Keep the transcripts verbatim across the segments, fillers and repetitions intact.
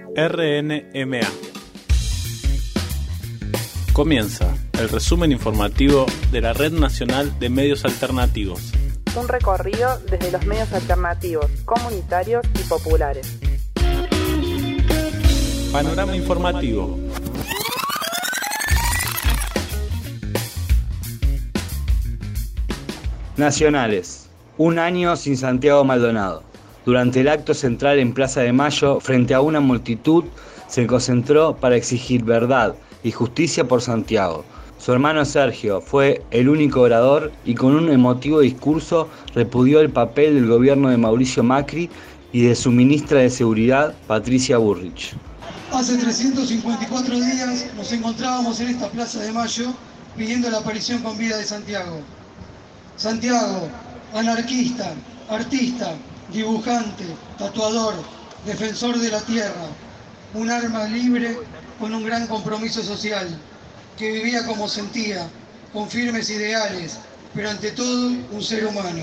R N M A. Comienza el resumen informativo de la Red Nacional de Medios Alternativos. Un recorrido desde los medios alternativos, comunitarios y populares. Panorama informativo. Nacionales. Un año sin Santiago Maldonado. Durante el acto central en Plaza de Mayo, frente a una multitud, se concentró para exigir verdad y justicia por Santiago. Su hermano Sergio fue el único orador y con un emotivo discurso repudió el papel del gobierno de Mauricio Macri y de su ministra de Seguridad, Patricia Bullrich. Hace trescientos cincuenta y cuatro días nos encontrábamos en esta Plaza de Mayo pidiendo la aparición con vida de Santiago. Santiago, anarquista, artista, dibujante, tatuador, defensor de la tierra, un alma libre con un gran compromiso social, que vivía como sentía, con firmes ideales, pero ante todo un ser humano.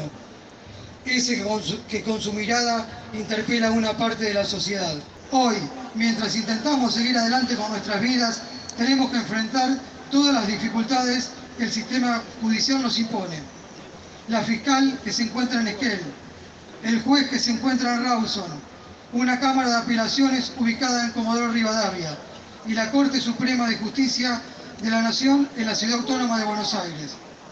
Ese que con su, que con su mirada interpela a una parte de la sociedad. Hoy, mientras intentamos seguir adelante con nuestras vidas, tenemos que enfrentar todas las dificultades que el sistema judicial nos impone. La fiscal que se encuentra en Esquel, el juez que se encuentra en Rawson, una Cámara de Apelaciones ubicada en Comodoro Rivadavia y la Corte Suprema de Justicia de la Nación en la Ciudad Autónoma de Buenos Aires.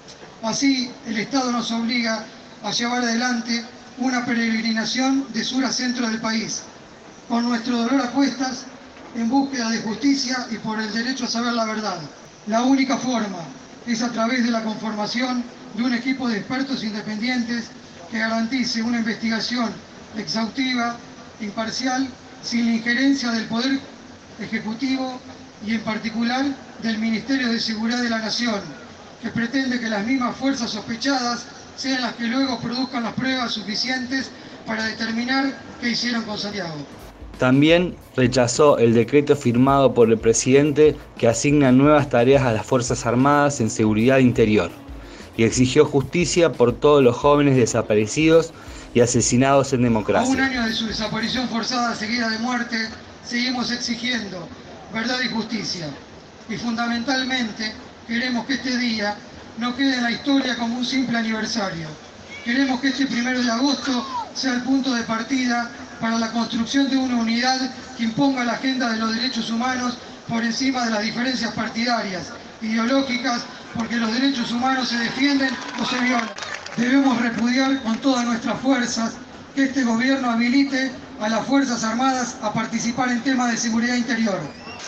Así, el Estado nos obliga a llevar adelante una peregrinación de sur a centro del país, con nuestro dolor a cuestas, en búsqueda de justicia y por el derecho a saber la verdad. La única forma es a través de la conformación de un equipo de expertos independientes que garantice una investigación exhaustiva, imparcial, sin la injerencia del Poder Ejecutivo y en particular del Ministerio de Seguridad de la Nación, que pretende que las mismas fuerzas sospechadas sean las que luego produzcan las pruebas suficientes para determinar qué hicieron con Santiago. También rechazó el decreto firmado por el presidente que asigna nuevas tareas a las Fuerzas Armadas en seguridad interior y exigió justicia por todos los jóvenes desaparecidos y asesinados en democracia. A un año de su desaparición forzada seguida de muerte, seguimos exigiendo verdad y justicia. Y fundamentalmente queremos que este día no quede en la historia como un simple aniversario. Queremos que este primero de agosto sea el punto de partida para la construcción de una unidad que imponga la agenda de los derechos humanos por encima de las diferencias partidarias, ideológicas, porque los derechos humanos se defienden o se violan. Debemos repudiar con todas nuestras fuerzas que este gobierno habilite a las Fuerzas Armadas a participar en temas de seguridad interior.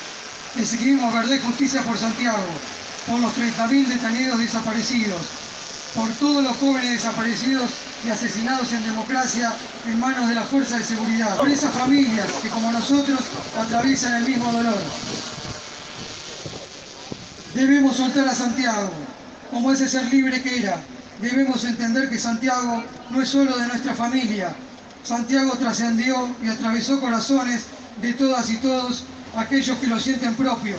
Exigimos verdad y justicia por Santiago, por los treinta mil detenidos desaparecidos, por todos los jóvenes desaparecidos y asesinados en democracia en manos de las fuerzas de seguridad, por esas familias que como nosotros atraviesan el mismo dolor. Debemos soltar a Santiago, como ese ser libre que era. Debemos entender que Santiago no es solo de nuestra familia. Santiago trascendió y atravesó corazones de todas y todos aquellos que lo sienten propio.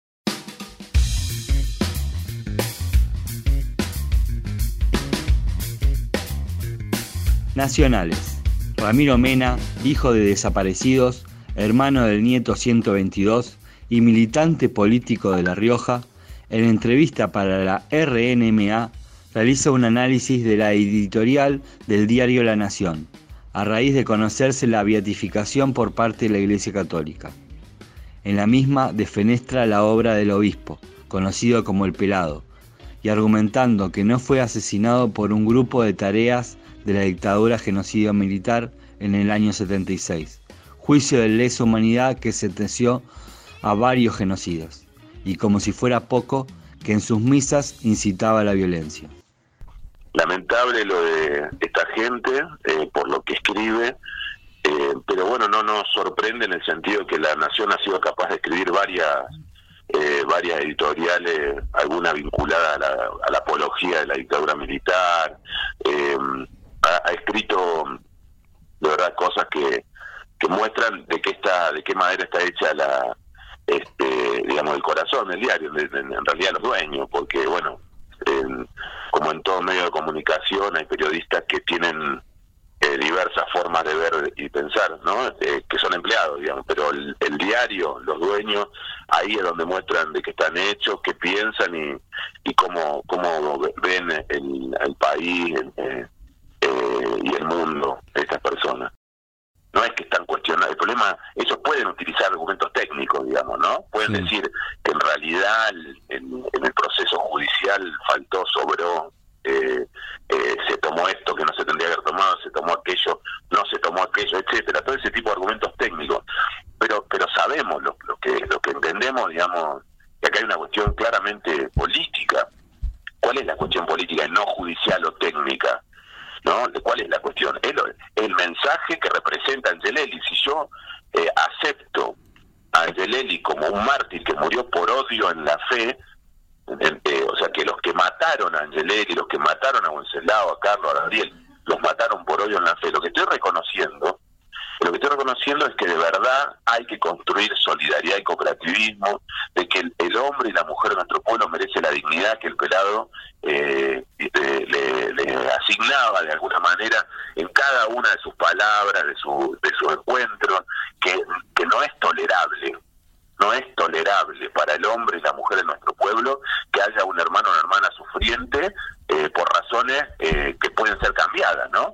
Nacionales. Ramiro Mena, hijo de desaparecidos, hermano del nieto ciento veintidós y militante político de La Rioja, en entrevista para la R N M A, realiza un análisis de la editorial del diario La Nación, a raíz de conocerse la beatificación por parte de la Iglesia Católica. En la misma defenestra la obra del obispo, conocido como El Pelado, y argumentando que no fue asesinado por un grupo de tareas de la dictadura genocida militar en el año setenta y seis, juicio de lesa humanidad que sentenció a varios genocidas, y como si fuera poco, que en sus misas incitaba a la violencia. Lamentable lo de esta gente, eh, por lo que escribe, eh, pero bueno, no nos sorprende en el sentido que La Nación ha sido capaz de escribir varias eh, varias editoriales, alguna vinculada a la, a la apología de la dictadura militar, eh, ha, ha escrito de verdad cosas que, que muestran de qué está, de qué madera está hecha la este digamos el corazón del diario, en, en realidad los dueños, porque bueno, en, como en todo medio de comunicación hay periodistas que tienen eh, diversas formas de ver y pensar, ¿no? Eh, que son empleados, digamos, pero el, el diario, los dueños, ahí es donde muestran de qué están hechos, qué piensan y, y cómo, cómo ven el, el país eh, eh, y el mundo de estas personas. No es que están cuestionando, el problema, ellos pueden utilizar argumentos técnicos, digamos, ¿no? Pueden sí. decir que en realidad en, en el proceso judicial faltó, sobró, eh, eh, se tomó esto que no se tendría que haber tomado, se tomó aquello, no se tomó aquello, etcétera, todo ese tipo de argumentos técnicos. Pero pero sabemos lo, lo que lo que entendemos, digamos, que acá hay una cuestión claramente política. ¿Cuál es la cuestión política y no judicial o técnica? ¿No? ¿Cuál es la cuestión? El, el mensaje que representa Angelelli. Si yo eh, acepto a Angelelli como un mártir que murió por odio en la fe, eh, eh, o sea que los que mataron a Angelelli, los que mataron a Wenceslao, a Carlos, a Gabriel, los mataron por odio en la fe, lo que estoy reconociendo, lo que estoy reconociendo es que de verdad hay que construir solidaridad y cooperativismo, de que el, el hombre y la mujer de nuestro pueblo merece la dignidad que el pelado eh, le, le, le asignaba de alguna manera en cada una de sus palabras, de su de su encuentro, que, que no es tolerable, no es tolerable para el hombre y la mujer de nuestro pueblo que haya un hermano o una hermana sufriente eh, por razones eh, que pueden ser cambiadas, ¿no?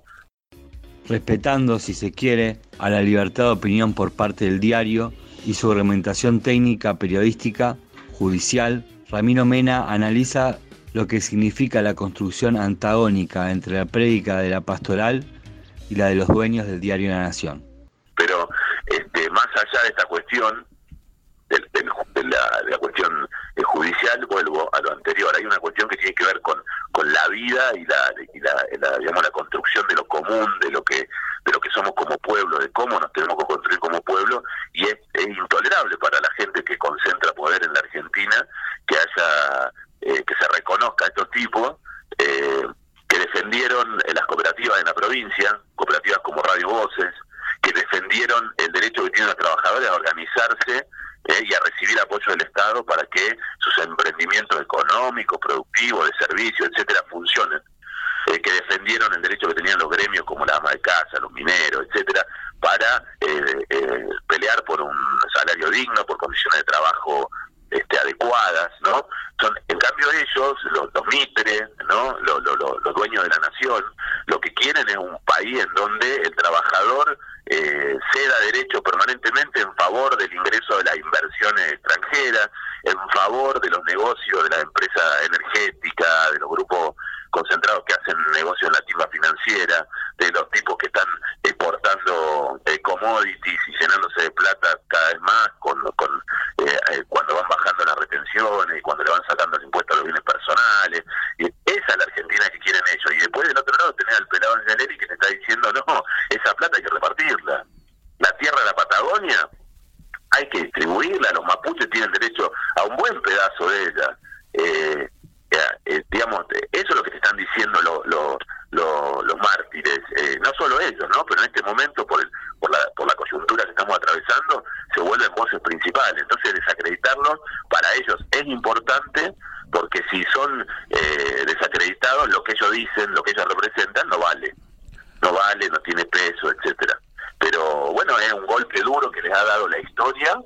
Respetando, si se quiere, a la libertad de opinión por parte del diario y su argumentación técnica, periodística, judicial, Ramiro Mena analiza lo que significa la construcción antagónica entre la prédica de la pastoral y la de los dueños del diario La Nación. Pero este, más allá de esta cuestión, de, de, de, la, de la cuestión judicial, vuelvo a lo anterior, hay una cuestión que tiene que ver con, con la vida y la, y la, la digamos la construcción de lo común, de lo que de lo que somos como pueblo, de cómo nos tenemos que construir como pueblo, y es, es intolerable para la gente que concentra poder en la Argentina que haya eh, que se reconozca a estos tipos eh, que defendieron eh, las cooperativas en la provincia, cooperativas como Radio Voces, que defendieron el derecho que tienen los trabajadores a organizarse Eh, y a recibir apoyo del Estado para que sus emprendimientos económicos, productivos, de servicio, etcétera, funcionen. Eh, que defendieron el derecho que tenían los gremios como la ama de casa, los mineros, etcétera, para eh, eh, pelear por un salario digno, por condiciones de trabajo este, adecuadas, ¿no? Son, en cambio ellos, los, los mitres, ¿no? Los, los, los, los dueños de la nación, lo que quieren es un país en donde el trabajador Eh, ceda derecho permanentemente en favor del ingreso de las inversiones extranjeras, en favor de los negocios de las empresas energéticas, de los grupos concentrados que hacen negocios en la timba financiera, de los tipos que están exportando eh, commodities y llenándose de plata cada vez más con, con eh, eh, cuando van bajando las retenciones y cuando le van sacando el impuesto a los bienes personales. Y esa es la Argentina que quieren ellos. Y después del otro lado tenés al pelado Angelelli que te está diciendo, no, esa plata hay que repartirla. La tierra de la Patagonia hay que distribuirla, los mapuches tienen derecho a un buen pedazo de ella. Eh, eh, digamos, eso es lo que te están diciendo lo, lo, lo, los mártires, eh, no solo ellos, ¿no? Pero en este momento, por, el, por, la, por la coyuntura que estamos atravesando, se vuelven voces principales. Entonces, desacreditarlos para ellos es importante, porque si son eh, desacreditados, lo que ellos dicen, lo que ellos representan, no vale. No vale, no tiene peso, etcétera. Pero bueno, es un golpe duro que les ha dado la historia.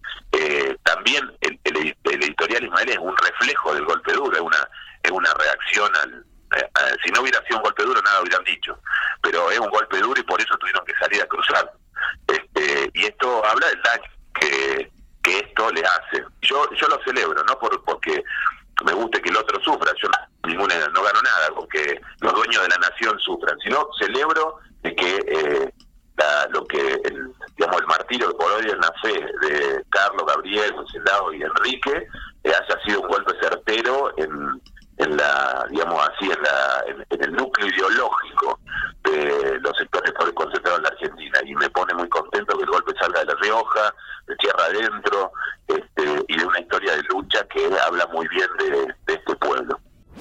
Eh, también el, el, el editorial Ismael es un reflejo del golpe duro, es una es una reacción al... Eh, eh, si no hubiera sido un golpe duro, nada hubieran dicho. Pero es un golpe duro y por eso tuvieron que salir a cruzar. Este, y esto habla del daño que, que esto le hace. Yo yo lo celebro, no por porque me guste que el otro sufra, yo no, ninguna, no gano nada con que los dueños de la nación sufran, sino celebro de que eh, la, lo que el, digamos el martirio por odio en la fe de Carlos, Gabriel, Wenceslao y Enrique eh, haya sido un golpe certero en, en la, digamos así, en, la, en, en el núcleo ideológico de los sectores concentrados en la Argentina, y me pone muy contento que el golpe salga de La Rioja, de tierra adentro, este, y de una historia de lucha que habla muy bien de, de este pueblo.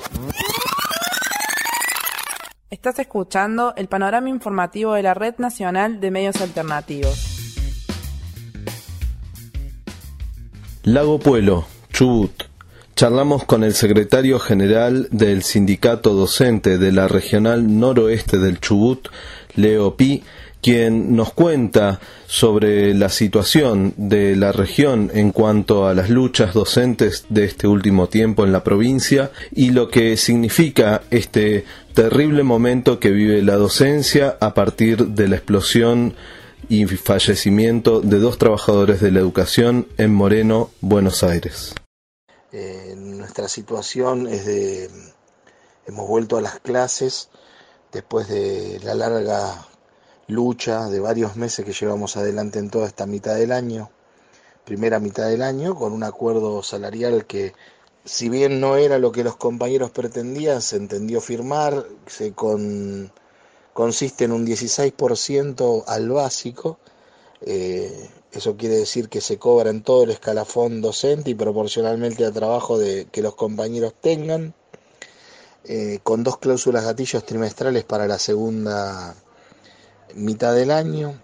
Estás escuchando el panorama informativo de la Red Nacional de Medios Alternativos. Lago Puelo, Chubut. Charlamos con el secretario general del Sindicato Docente de la Regional Noroeste del Chubut, Leo Pi, quien nos cuenta sobre la situación de la región en cuanto a las luchas docentes de este último tiempo en la provincia y lo que significa este terrible momento que vive la docencia a partir de la explosión y fallecimiento de dos trabajadores de la educación en Moreno, Buenos Aires. Eh, nuestra situación es de, hemos vuelto a las clases después de la larga lucha de varios meses que llevamos adelante en toda esta mitad del año, primera mitad del año, con un acuerdo salarial que, si bien no era lo que los compañeros pretendían, se entendió firmar, se con, consiste en un dieciséis por ciento al básico. Eh, eso quiere decir que se cobra en todo el escalafón docente y proporcionalmente al trabajo de, que los compañeros tengan, eh, con dos cláusulas gatillos trimestrales para la segunda mitad del año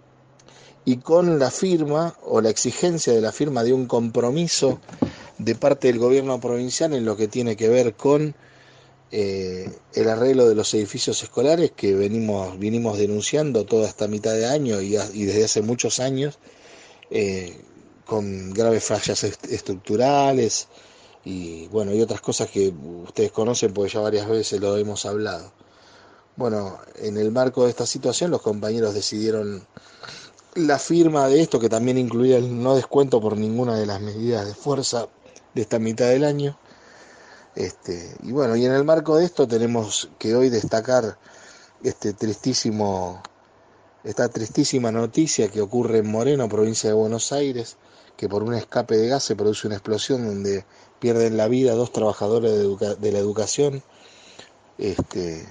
y con la firma o la exigencia de la firma de un compromiso de parte del gobierno provincial en lo que tiene que ver con Eh, el arreglo de los edificios escolares que venimos, vinimos denunciando toda esta mitad de año y, a, y desde hace muchos años, eh, con graves fallas est- estructurales y bueno y otras cosas que ustedes conocen porque ya varias veces lo hemos hablado. Bueno, en el marco de esta situación los compañeros decidieron la firma de esto, que también incluía el no descuento por ninguna de las medidas de fuerza de esta mitad del año. Este, y bueno, y en el marco de esto tenemos que hoy destacar este tristísimo, esta tristísima noticia que ocurre en Moreno, provincia de Buenos Aires, que por un escape de gas se produce una explosión donde pierden la vida dos trabajadores de, educa- de la educación, este,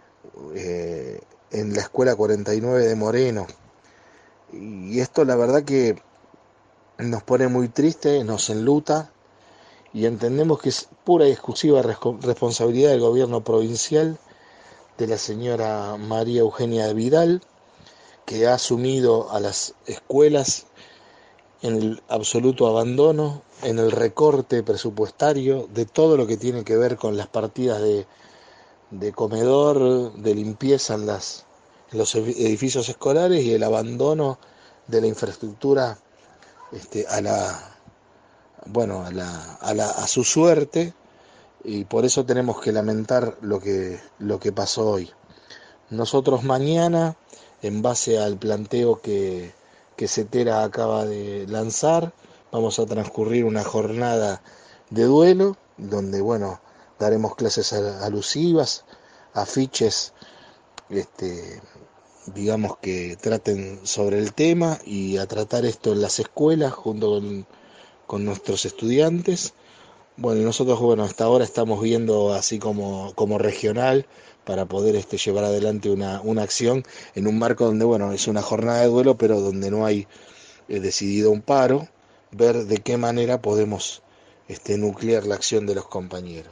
eh, en la escuela cuarenta y nueve de Moreno. Y esto la verdad que nos pone muy tristes, nos enluta, y entendemos que es pura y exclusiva responsabilidad del gobierno provincial, de la señora María Eugenia Vidal, que ha asumido a las escuelas en el absoluto abandono, en el recorte presupuestario de todo lo que tiene que ver con las partidas de, de comedor, de limpieza en, las, en los edificios escolares y el abandono de la infraestructura este, a la... bueno, a, la, a, la, a su suerte, y por eso tenemos que lamentar lo que, lo que pasó hoy. Nosotros mañana, en base al planteo que, que CETERA acaba de lanzar, vamos a transcurrir una jornada de duelo, donde, bueno, daremos clases alusivas, afiches, este, digamos que traten sobre el tema, y a tratar esto en las escuelas junto con con nuestros estudiantes. Bueno, y nosotros, bueno, hasta ahora estamos viendo así como, como regional para poder este, llevar adelante una, una acción en un marco donde, bueno, es una jornada de duelo, pero donde no hay eh, decidido un paro, ver de qué manera podemos este, nuclear la acción de los compañeros.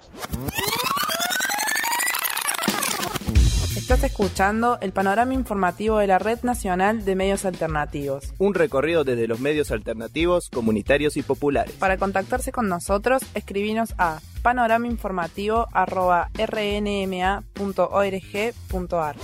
Estás escuchando el panorama informativo de la Red Nacional de Medios Alternativos. Un recorrido desde los medios alternativos, comunitarios y populares. Para contactarse con nosotros, escribinos a panoramainformativo arroba r n m a punto org punto a r.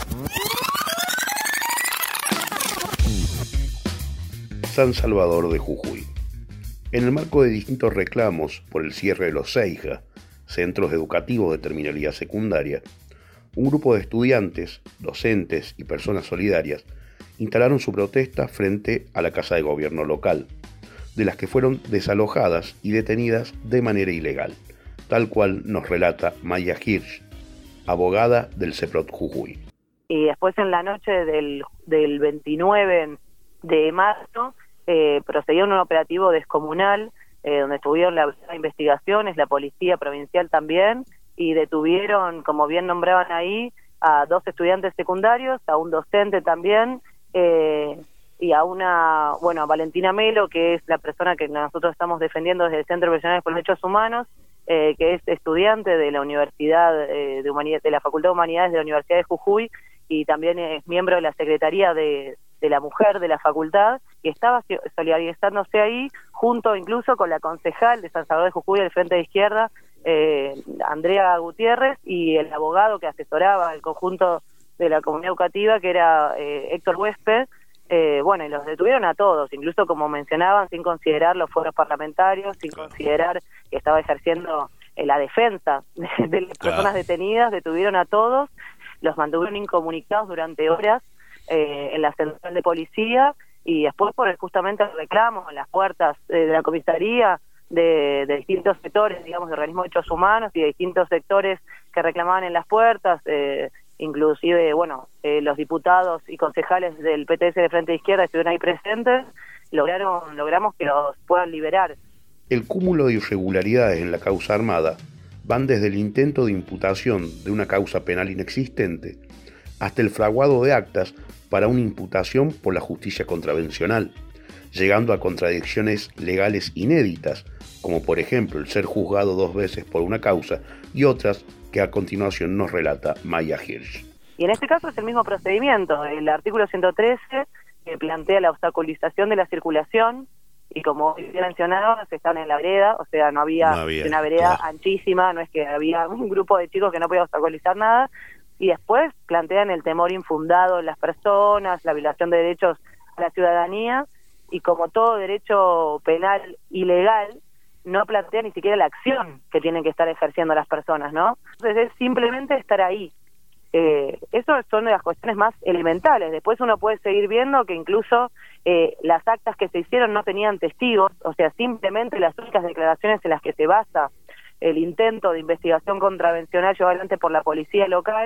San Salvador de Jujuy. En el marco de distintos reclamos por el cierre de los CEIJA, Centros Educativos de Terminalidad Secundaria, un grupo de estudiantes, docentes y personas solidarias instalaron su protesta frente a la Casa de Gobierno local, de las que fueron desalojadas y detenidas de manera ilegal, tal cual nos relata Maya Hirsch, abogada del CEPROT Jujuy. Y después en la noche del, del veintinueve de marzo eh, procedió un operativo descomunal eh, donde estuvieron las investigaciones, la policía provincial también, y detuvieron, como bien nombraban ahí, a dos estudiantes secundarios, a un docente también, eh, y a una, bueno, a Valentina Melo, que es la persona que nosotros estamos defendiendo desde el Centro Profesional por los Derechos Humanos, eh, que es estudiante de la Universidad eh, de Humanidad, de la Facultad de Humanidades de la Universidad de Jujuy, y también es miembro de la Secretaría de, de la mujer de la facultad, que estaba solidarizándose ahí, junto incluso con la concejal de San Salvador de Jujuy del Frente de Izquierda, eh, Andrea Gutiérrez, y el abogado que asesoraba el conjunto de la comunidad educativa, que era eh, Héctor Huésped. Eh, bueno, y los detuvieron a todos, incluso como mencionaban, sin considerar los fueros parlamentarios, sin considerar que estaba ejerciendo eh, la defensa de, de las Claro. personas detenidas, detuvieron a todos, los mantuvieron incomunicados durante horas eh, en la central de policía, y después por el, justamente el reclamo en las puertas eh, de la comisaría de, de distintos sectores, digamos, de organismos de derechos humanos y de distintos sectores que reclamaban en las puertas, eh, inclusive, bueno, eh, los diputados y concejales del P T S de Frente de Izquierda estuvieron ahí presentes, lograron logramos que los puedan liberar. El cúmulo de irregularidades en la causa armada van desde el intento de imputación de una causa penal inexistente hasta el fraguado de actas para una imputación por la justicia contravencional, llegando a contradicciones legales inéditas, como por ejemplo el ser juzgado dos veces por una causa y otras que a continuación nos relata Maya Hirsch. Y en este caso es el mismo procedimiento. El artículo ciento trece que plantea la obstaculización de la circulación, y como bien mencionaba, se estaban en la vereda, o sea, no había, No había, una vereda claro. anchísima, no es que había un grupo de chicos que no podía obstaculizar nada, y después plantean el temor infundado en las personas, la violación de derechos a la ciudadanía, y como todo derecho penal ilegal, no plantea ni siquiera la acción que tienen que estar ejerciendo las personas, ¿no? Entonces es simplemente estar ahí. Eh, eso son de las cuestiones más elementales. Después uno puede seguir viendo que incluso eh, las actas que se hicieron no tenían testigos, o sea, simplemente las únicas declaraciones en las que se basa el intento de investigación contravencional llevado adelante por la policía local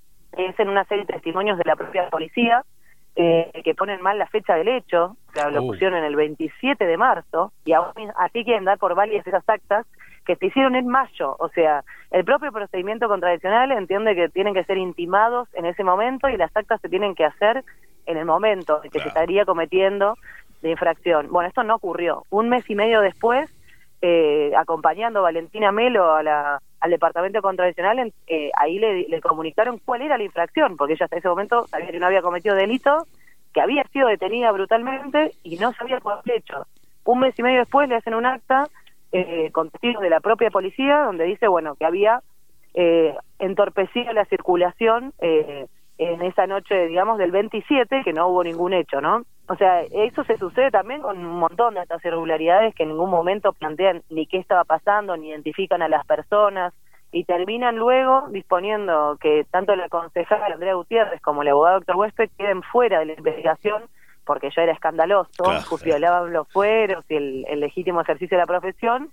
es en una serie de testimonios de la propia policía, eh, que ponen mal la fecha del hecho, o sea, lo Uh. pusieron en el veintisiete de marzo, y aún así quieren dar por válidas esas actas que se hicieron en mayo. O sea, el propio procedimiento contradiccional entiende que tienen que ser intimados en ese momento, y las actas se tienen que hacer en el momento en que se estaría cometiendo de infracción. Bueno, esto no ocurrió. Un mes y medio después, eh, acompañando a Valentina Melo a la, al departamento contradiccional, eh, ahí le, le comunicaron cuál era la infracción, porque ella hasta ese momento sabía que no había cometido delito, que había sido detenida brutalmente y no sabía cuál había hecho. Un mes y medio después le hacen un acta eh, con testigos de la propia policía, donde dice, bueno, que había eh, entorpecido la circulación eh, en esa noche, digamos, del veintisiete, que no hubo ningún hecho, ¿no? O sea, eso se sucede también con un montón de estas irregularidades que en ningún momento plantean ni qué estaba pasando, ni identifican a las personas, y terminan luego disponiendo que tanto la concejala Andrea Gutiérrez como el abogado doctor Huésped queden fuera de la investigación, porque ya era escandaloso, Claro, pues violaban los fueros y el, el legítimo ejercicio de la profesión,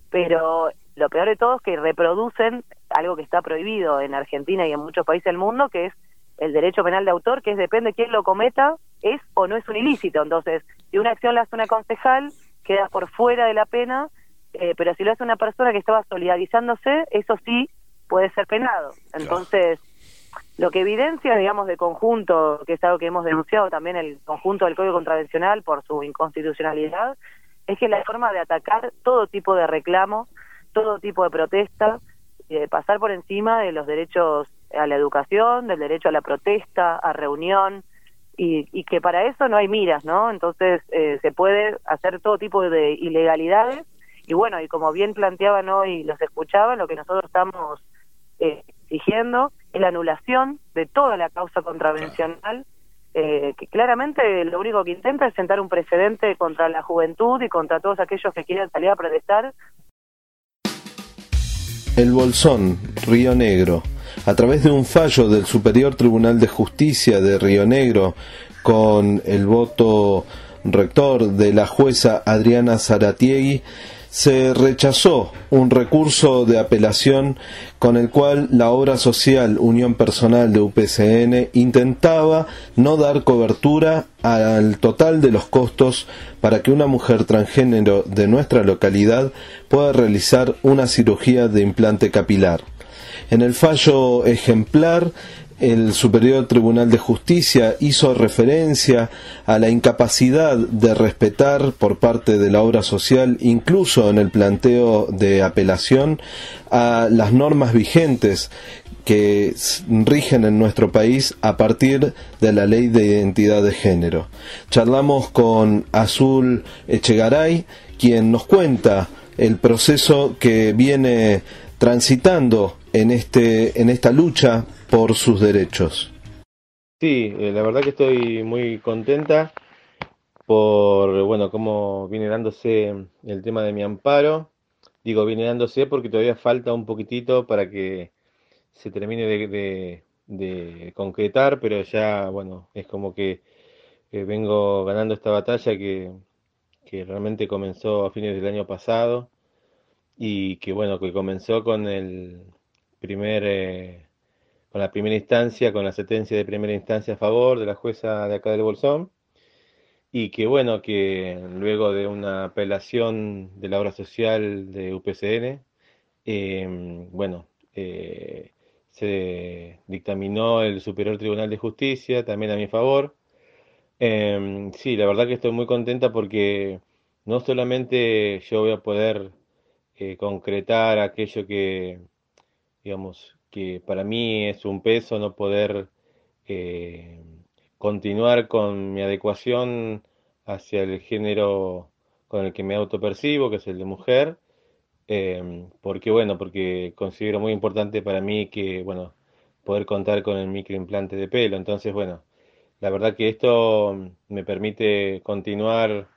pero lo peor de todo es que reproducen algo que está prohibido en Argentina y en muchos países del mundo, que es el derecho penal de autor, que es depende de quién lo cometa, es o no es un ilícito. Entonces, si una acción la hace una concejal, queda por fuera de la pena, eh, pero si lo hace una persona que estaba solidarizándose, eso sí puede ser penado. Entonces, lo que evidencia, digamos, de conjunto, que es algo que hemos denunciado también, el conjunto del Código Contravencional por su inconstitucionalidad, es que la forma de atacar todo tipo de reclamo, todo tipo de protesta, y de pasar por encima de los derechos a la educación, del derecho a la protesta, a reunión, y, y que para eso no hay miras, ¿no? Entonces eh, se puede hacer todo tipo de ilegalidades, y bueno, y como bien planteaban hoy, los escuchaban, lo que nosotros estamos eh, exigiendo es la anulación de toda la causa contravencional, eh, que claramente lo único que intenta es sentar un precedente contra la juventud y contra todos aquellos que quieran salir a protestar. El Bolsón, Río Negro. A través de un fallo del Superior Tribunal de Justicia de Río Negro, con el voto rector de la jueza Adriana Zaratiegui, se rechazó un recurso de apelación con el cual la obra social Unión Personal de U P C N intentaba no dar cobertura al total de los costos para que una mujer transgénero de nuestra localidad pueda realizar una cirugía de implante capilar. En el fallo ejemplar, el Superior Tribunal de Justicia hizo referencia a la incapacidad de respetar por parte de la obra social, incluso en el planteo de apelación, a las normas vigentes que rigen en nuestro país a partir de la Ley de Identidad de Género. Charlamos con Azul Echegaray, quien nos cuenta el proceso que viene transitando en este en esta lucha por sus derechos. Sí, eh, la verdad que estoy muy contenta por, bueno, cómo viene dándose el tema de mi amparo. Digo, viene dándose porque todavía falta un poquitito para que se termine de, de, de concretar, pero ya, bueno, es como que eh, vengo ganando esta batalla que, que realmente comenzó a fines del año pasado y que, bueno, que comenzó con el primer, eh, con la primera instancia, con la sentencia de primera instancia a favor de la jueza de acá del Bolsón, y que, bueno, que luego de una apelación de la obra social de U P C N, eh, bueno, eh, se dictaminó el Superior Tribunal de Justicia también a mi favor. Eh, sí, la verdad que estoy muy contenta porque no solamente yo voy a poder eh, concretar aquello que, digamos, que para mí es un peso no poder eh, continuar con mi adecuación hacia el género con el que me autopercibo, que es el de mujer, eh, porque bueno, porque considero muy importante para mí que, bueno, poder contar con el microimplante de pelo. Entonces, bueno, la verdad que esto me permite continuar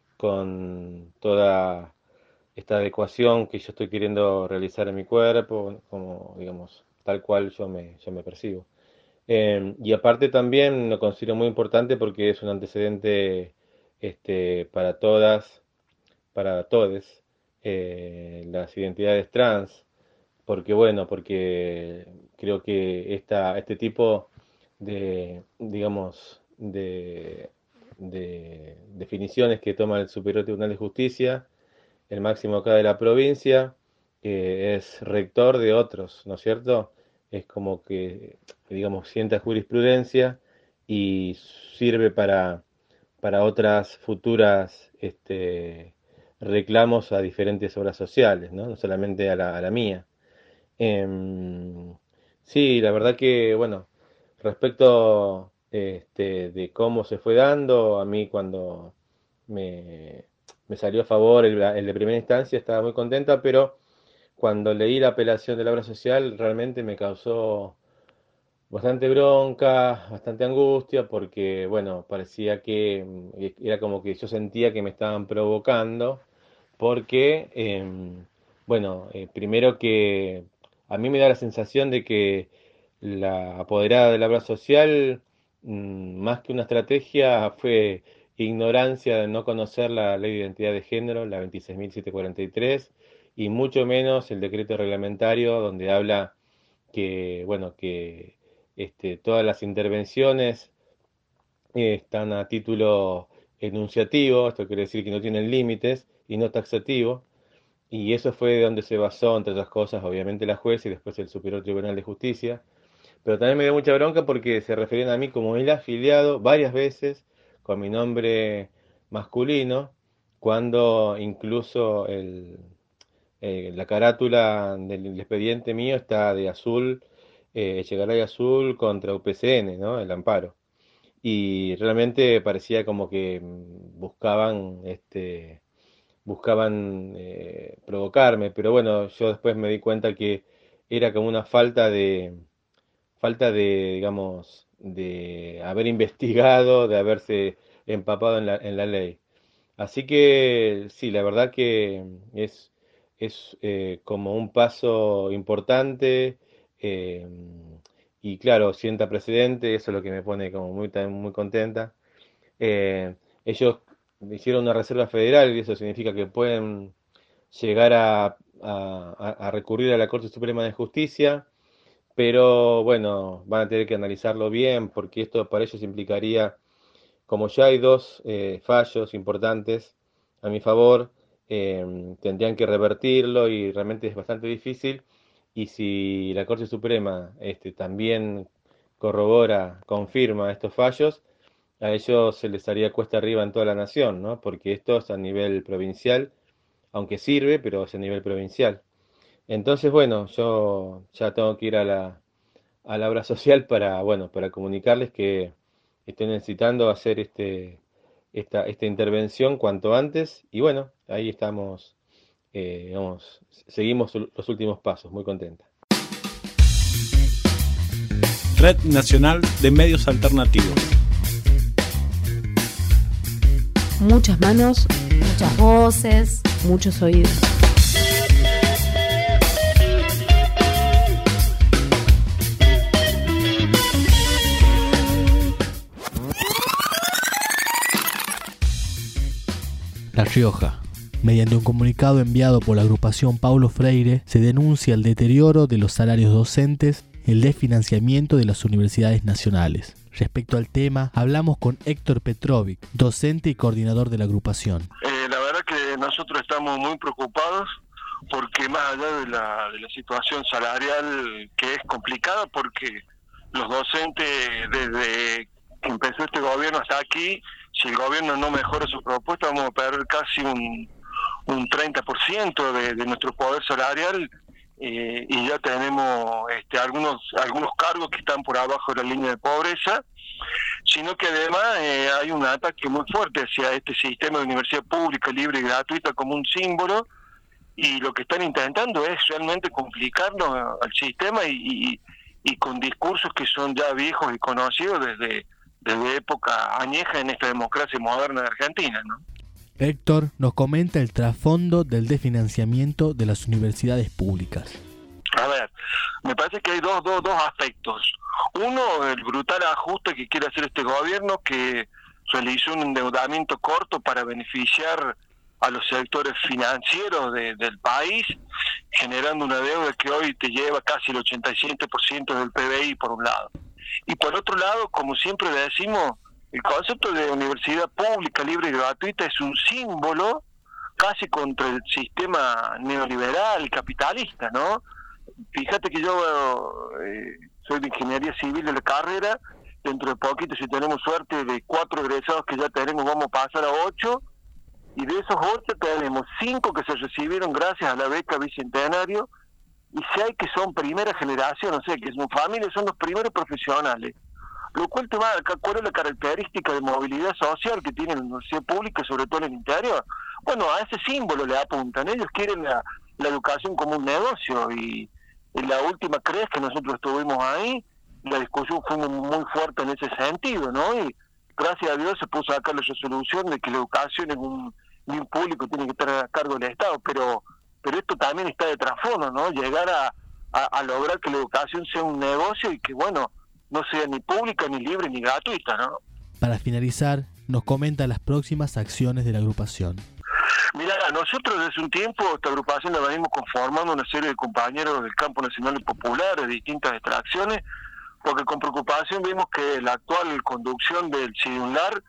con toda esta adecuación que yo estoy queriendo realizar en mi cuerpo, como digamos, tal cual yo me, yo me percibo. Eh, y aparte también lo considero muy importante porque es un antecedente este, para todas, para todes, eh, las identidades trans, porque bueno, porque creo que esta, este tipo de, digamos, de, de definiciones que toma el Superior Tribunal de Justicia, el máximo acá de la provincia, que es rector de otros, ¿no es cierto? Es como que, digamos, sienta jurisprudencia y sirve para, para otras futuras este, reclamos a diferentes obras sociales, ¿no? No solamente a la, a la mía. Em, sí, la verdad que, bueno, respecto este, de cómo se fue dando, a mí cuando me, me salió a favor el, el de primera instancia estaba muy contenta, pero cuando leí la apelación de la obra social realmente me causó bastante bronca, bastante angustia, porque, bueno, parecía que mm, era como que yo sentía que me estaban provocando, porque, em, bueno, eh, primero que a mí me da la sensación de que la apoderada de la obra social, mm, más que una estrategia, fue ignorancia de no conocer la ley de identidad de género, la veintiséis mil setecientos cuarenta y tres, y mucho menos el decreto reglamentario donde habla que, bueno, que este, todas las intervenciones eh, están a título enunciativo, esto quiere decir que no tienen límites y no taxativo, y eso fue de donde se basó, entre otras cosas, obviamente la jueza y después el Superior Tribunal de Justicia. Pero también me dio mucha bronca porque se referían a mí como el afiliado varias veces con mi nombre masculino, cuando incluso el, eh, la carátula del expediente mío está de azul, eh, Echegaray azul contra U P C N, ¿no? El amparo. Y realmente parecía como que mm, buscaban, este, buscaban eh, provocarme, pero bueno, yo después me di cuenta que era como una falta de, falta de, digamos, de haber investigado, de haberse empapado en la, en la ley. Así que sí, la verdad que es, es eh, como un paso importante eh, y claro, sienta precedente, eso es lo que me pone como muy, también muy contenta. Eh, ellos hicieron una reserva federal y eso significa que pueden llegar a, a- a recurrir a la Corte Suprema de Justicia, pero bueno, van a tener que analizarlo bien porque esto para ellos implicaría, como ya hay dos eh, fallos importantes a mi favor, eh, tendrían que revertirlo y realmente es bastante difícil. Y si la Corte Suprema este, también corrobora, confirma estos fallos, a ellos se les haría cuesta arriba en toda la nación, ¿no? Porque esto es a nivel provincial, aunque sirve, pero es a nivel provincial. Entonces, bueno, yo ya tengo que ir a la, a la obra social para, bueno, para comunicarles que estoy necesitando hacer este, esta, esta intervención cuanto antes, y bueno, ahí estamos, eh, vamos, seguimos los últimos pasos, muy contenta. Red Nacional de Medios Alternativos. Muchas manos, muchas voces, muchos oídos. La Rioja. Mediante un comunicado enviado por la agrupación Paulo Freire, se denuncia el deterioro de los salarios docentes, el desfinanciamiento de las universidades nacionales. Respecto al tema, hablamos con Héctor Petrovic, docente y coordinador de la agrupación. Eh, la verdad que nosotros estamos muy preocupados porque más allá de la, de la situación salarial, que es complicada porque los docentes desde que empezó este gobierno hasta aquí, si el gobierno no mejora su propuesta, vamos a perder casi un, un treinta por ciento de, de nuestro poder salarial, eh, y ya tenemos este, algunos algunos cargos que están por abajo de la línea de pobreza, sino que además eh, hay un ataque muy fuerte hacia este sistema de universidad pública, libre y gratuita como un símbolo, y lo que están intentando es realmente complicarlo al sistema y, y, y con discursos que son ya viejos y conocidos desde... desde época añeja en esta democracia moderna de Argentina, ¿no? Héctor nos comenta el trasfondo del desfinanciamiento de las universidades públicas. A ver, me parece que hay dos, dos, dos aspectos. Uno, el brutal ajuste que quiere hacer este gobierno, que realizó un endeudamiento corto para beneficiar a los sectores financieros de, del país, generando una deuda que hoy te lleva casi el ochenta y siete por ciento del P B I por un lado. Y por otro lado, como siempre decimos, el concepto de universidad pública, libre y gratuita es un símbolo casi contra el sistema neoliberal, capitalista, ¿no? Fíjate que yo eh, soy de ingeniería civil de la carrera, dentro de poquito, si tenemos suerte, de cuatro egresados que ya tenemos, vamos a pasar a ocho, y de esos ocho tenemos cinco que se recibieron gracias a la beca Bicentenario, y seis que son primera generación, o sea, que son familias, son los primeros profesionales. Lo cual te va a cuál es la característica de movilidad social que tiene la universidad pública, sobre todo en el interior. Bueno, a ese símbolo le apuntan. Ellos quieren la, la educación como un negocio, y en la última C R E S que nosotros estuvimos ahí, la discusión fue muy, muy fuerte en ese sentido, ¿no? Y gracias a Dios se puso acá la resolución de que la educación es un bien público, tiene que estar a cargo del Estado, pero pero esto también está de trasfondo, ¿no? Llegar a, a, a lograr que la educación sea un negocio y que, bueno, no sea ni pública, ni libre, ni gratuita, ¿no? Para finalizar, nos comenta las próximas acciones de la agrupación. Mira, nosotros desde un tiempo esta agrupación la venimos conformando una serie de compañeros del campo nacional y popular de distintas extracciones, porque con preocupación vimos que la actual conducción del CIDUNLAR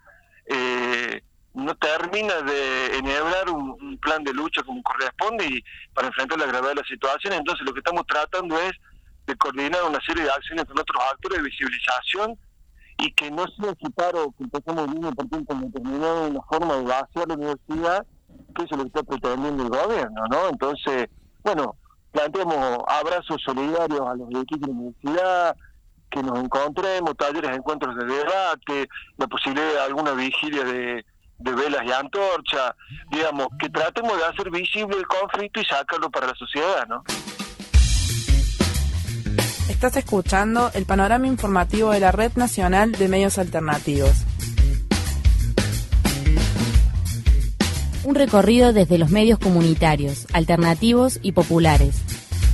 eh, no termina de enhebrar un, un plan de lucha como corresponde y para enfrentar la gravedad de la situación. Entonces lo que estamos tratando es de coordinar una serie de acciones con otros actores de visibilización y que no sea ese paro que empezamos el mismo partido con determinada una forma de vaciar la universidad, que eso es lo que está pretendiendo el gobierno, ¿no? Entonces, bueno, planteamos abrazos solidarios a los equipos de la universidad, que nos encontremos, talleres, encuentros de debate, la posibilidad de alguna vigilia de de velas y antorcha, digamos, que tratemos de hacer visible el conflicto y sacarlo para la sociedad, ¿no? Estás escuchando el panorama informativo de la Red Nacional de Medios Alternativos. Un recorrido desde los medios comunitarios, alternativos y populares.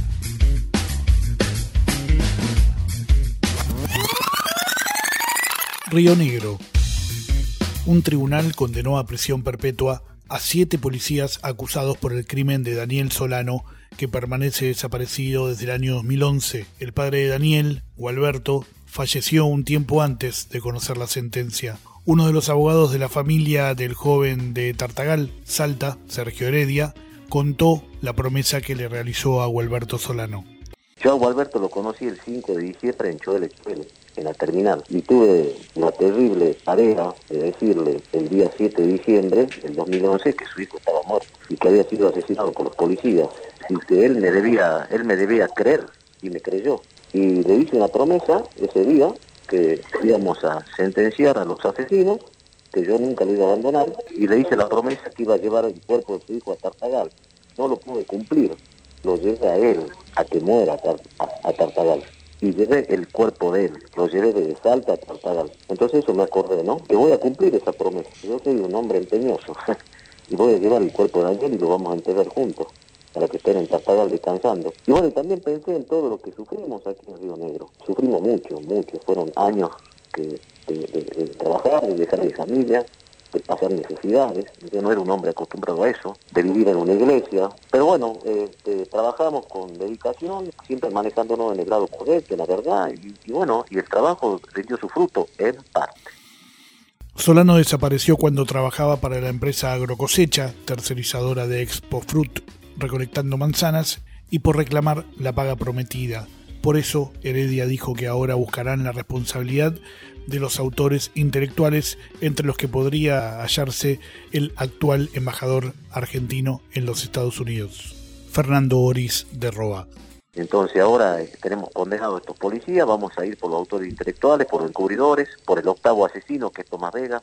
Río Negro. Un tribunal condenó a prisión perpetua a siete policías acusados por el crimen de Daniel Solano, que permanece desaparecido desde el año dos mil once. El padre de Daniel, Gualberto, falleció un tiempo antes de conocer la sentencia. Uno de los abogados de la familia del joven de Tartagal, Salta, Sergio Heredia, contó la promesa que le realizó a Gualberto Solano. Yo a Gualberto lo conocí el cinco de diciembre en Cho del Escuela, en la terminal, y tuve la terrible tarea de decirle el día siete de diciembre del dos mil once que su hijo estaba muerto y que había sido asesinado por los policías, y que él me debía, él me debía creer, y me creyó. Y le hice una promesa ese día que íbamos a sentenciar a los asesinos, que yo nunca lo iba a abandonar, y le hice la promesa que iba a llevar el cuerpo de su hijo a Tartagal. No lo pude cumplir, lo llevé a él, a que muera a, Tar- a, a Tartagal. Y llevé el cuerpo de él, lo llevé de Salta a Tartagal. Entonces eso me acordé, ¿no? Que voy a cumplir esa promesa. Yo soy un hombre empeñoso y voy a llevar el cuerpo de Daniel y lo vamos a enterrar juntos, para que estén en Tartagal descansando. Y bueno, también pensé en todo lo que sufrimos aquí en Río Negro. Sufrimos mucho, mucho. Fueron años que, de, de, de trabajar, de dejar a mi familia, de pasar necesidades. Yo no era un hombre acostumbrado a eso, de vivir en una iglesia. Pero bueno, este, trabajamos con dedicación, siempre manejándonos en el lado correcto, la verdad. Y, y bueno, y el trabajo rindió su fruto en parte. Solano desapareció cuando trabajaba para la empresa Agrocosecha, tercerizadora de Expo Fruit, recolectando manzanas, y por reclamar la paga prometida. Por eso, Heredia dijo que ahora buscarán la responsabilidad de los autores intelectuales, entre los que podría hallarse el actual embajador argentino en los Estados Unidos, Fernando Oris de Roa. Entonces ahora eh, tenemos condenados a estos policías, vamos a ir por los autores intelectuales, por los encubridores, por el octavo asesino, que es Tomás Vega.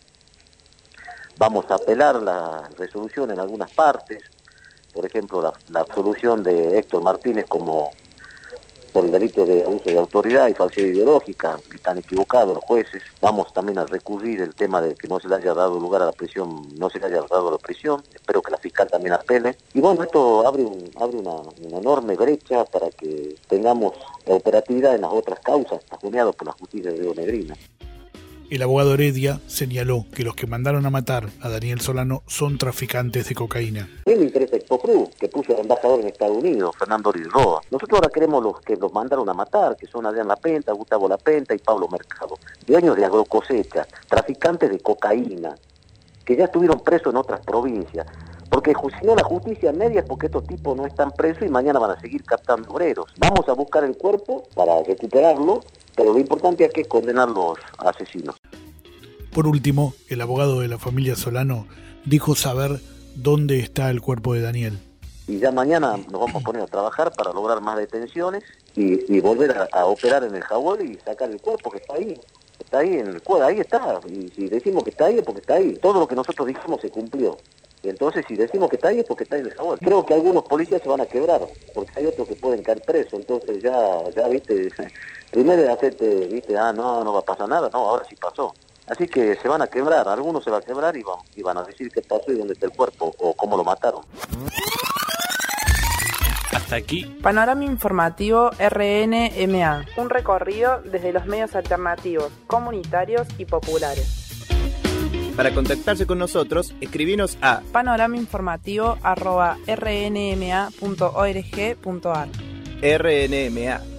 Vamos a apelar la resolución en algunas partes, por ejemplo la, la absolución de Héctor Martínez como por el delito de abuso de autoridad y falsedad ideológica, que están equivocados los jueces. Vamos también a recurrir el tema de que no se le haya dado lugar a la prisión, no se le haya dado la prisión. Espero que la fiscal también apele. Y bueno, esto abre, un, abre una, una enorme brecha para que tengamos operatividad en las otras causas, ajuneados por la justicia de Rionegrina. El abogado Heredia señaló que los que mandaron a matar a Daniel Solano son traficantes de cocaína. A mí me interesa Expo Fruit, que puso al embajador en Estados Unidos, Fernando Oris Roa. Nosotros ahora queremos los que los mandaron a matar, que son Adrián Lapenta, Gustavo Lapenta y Pablo Mercado, dueños de agrocosecha, traficantes de cocaína, que ya estuvieron presos en otras provincias. Porque si no la justicia media es porque estos tipos no están presos y mañana van a seguir captando obreros. Vamos a buscar el cuerpo para recuperarlo, pero lo importante aquí es condenar a los asesinos. Por último, el abogado de la familia Solano dijo saber dónde está el cuerpo de Daniel. Y ya mañana nos vamos a poner a trabajar para lograr más detenciones y, y volver a, a operar en el jaguar y sacar el cuerpo que está ahí. Está ahí en el cuadro, ahí está. Y si decimos que está ahí es porque está ahí. Todo lo que nosotros dijimos se cumplió. Y entonces si decimos que está ahí es porque está ahí en el jaguar. Creo que algunos policías se van a quebrar, porque hay otros que pueden caer presos. Entonces ya, ya viste, primero de hacerte, viste, ah, no, no va a pasar nada. No, ahora sí pasó. Así que se van a quebrar, algunos se van a quebrar y van, y van a decir qué pasó y dónde está el cuerpo o cómo lo mataron. Hasta aquí. Panorama Informativo R N M A. Un recorrido desde los medios alternativos, comunitarios y populares. Para contactarse con nosotros, escribinos a panoramainformativo arroba r n m a punto org punto a r. R N M A